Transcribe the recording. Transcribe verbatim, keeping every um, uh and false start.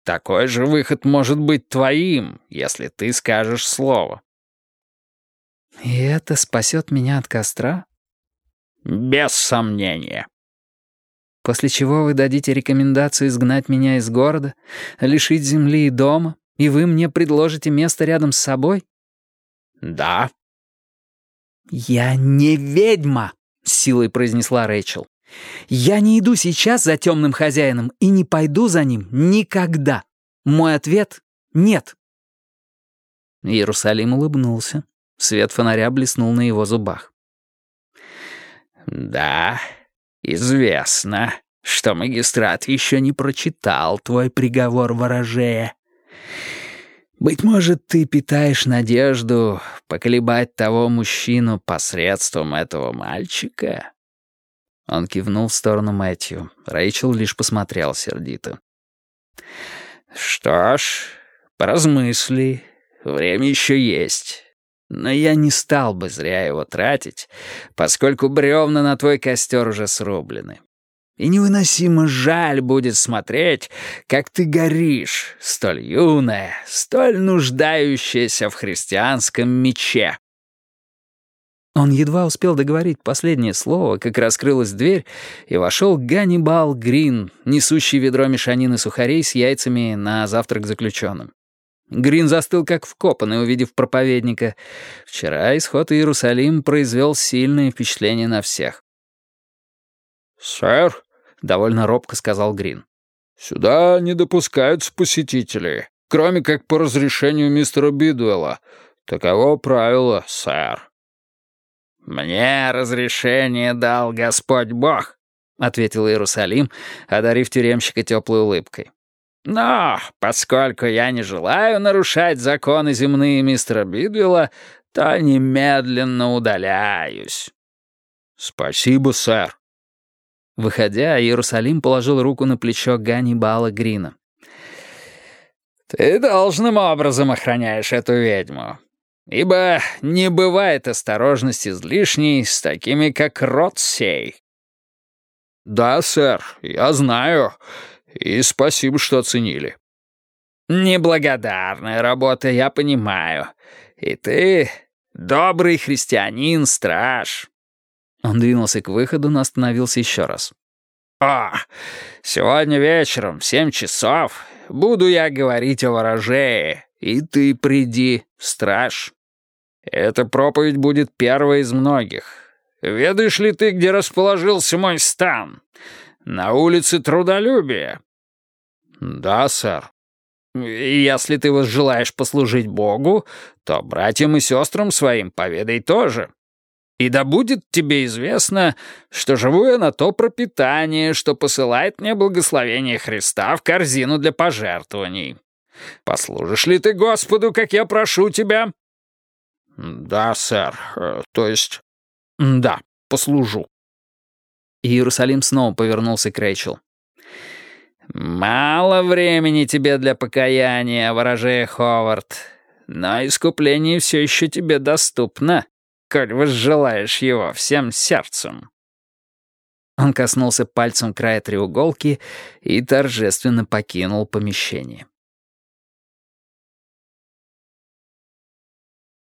такой же выход может быть твоим, если ты скажешь слово». «И это спасет меня от костра?» «Без сомнения». «После чего вы дадите рекомендацию изгнать меня из города, лишить земли и дома, и вы мне предложите место рядом с собой?» «Да». «Я не ведьма», — с силой произнесла Рэйчел. «Я не иду сейчас за темным хозяином и не пойду за ним никогда. Мой ответ — нет». Иерусалим улыбнулся. Свет фонаря блеснул на его зубах. «Да, известно, что магистрат еще не прочитал твой приговор, ворожея. Быть может, ты питаешь надежду поколебать того мужчину посредством этого мальчика?» Он кивнул в сторону Мэтью. Рэйчел лишь посмотрел сердито. «Что ж, поразмысли. Время еще есть. Но я не стал бы зря его тратить, поскольку бревна на твой костер уже срублены. И невыносимо жаль будет смотреть, как ты горишь, столь юная, столь нуждающаяся в христианском мече». Он едва успел договорить последнее слово, как раскрылась дверь, и вошел Ганнибал Грин, несущий ведро мешанины сухарей с яйцами на завтрак заключенным. Грин застыл как вкопанный, увидев проповедника. Вчера исход Иерусалим произвел сильное впечатление на всех. «Сэр», — довольно робко сказал Грин, — «сюда не допускаются посетители, кроме как по разрешению мистера Бидуэлла. Таково правило, сэр». «Мне разрешение дал Господь Бог», — ответил Иерусалим, одарив тюремщика теплой улыбкой. «Но, поскольку я не желаю нарушать законы земные мистера Бидуэлла, то немедленно удаляюсь». «Спасибо, сэр». Выходя, Иерусалим положил руку на плечо Ганнибала Грина. «Ты должным образом охраняешь эту ведьму. Ибо не бывает осторожности излишней с такими, как род сей». «Да, сэр, я знаю, и спасибо, что оценили». «Неблагодарная работа, я понимаю. И ты добрый христианин-страж». Он двинулся к выходу, но остановился еще раз. «О, сегодня вечером в семь часов буду я говорить о ворожее, и ты приди, страж. Эта проповедь будет первой из многих. Ведаешь ли ты, где расположился мой стан? На улице Трудолюбия». «Да, сэр». «И если ты возжелаешь послужить Богу, то братьям и сестрам своим поведай тоже. И да будет тебе известно, что живу я на то пропитание, что посылает мне благословение Христа в корзину для пожертвований. Послужишь ли ты Господу, как я прошу тебя?» «Да, сэр, то есть...» «Да, послужу». Иерусалим снова повернулся к Рэйчел. «Мало времени тебе для покаяния, ворожея Ховард, но искупление все еще тебе доступно, коль возжелаешь его всем сердцем». Он коснулся пальцем края треуголки и торжественно покинул помещение.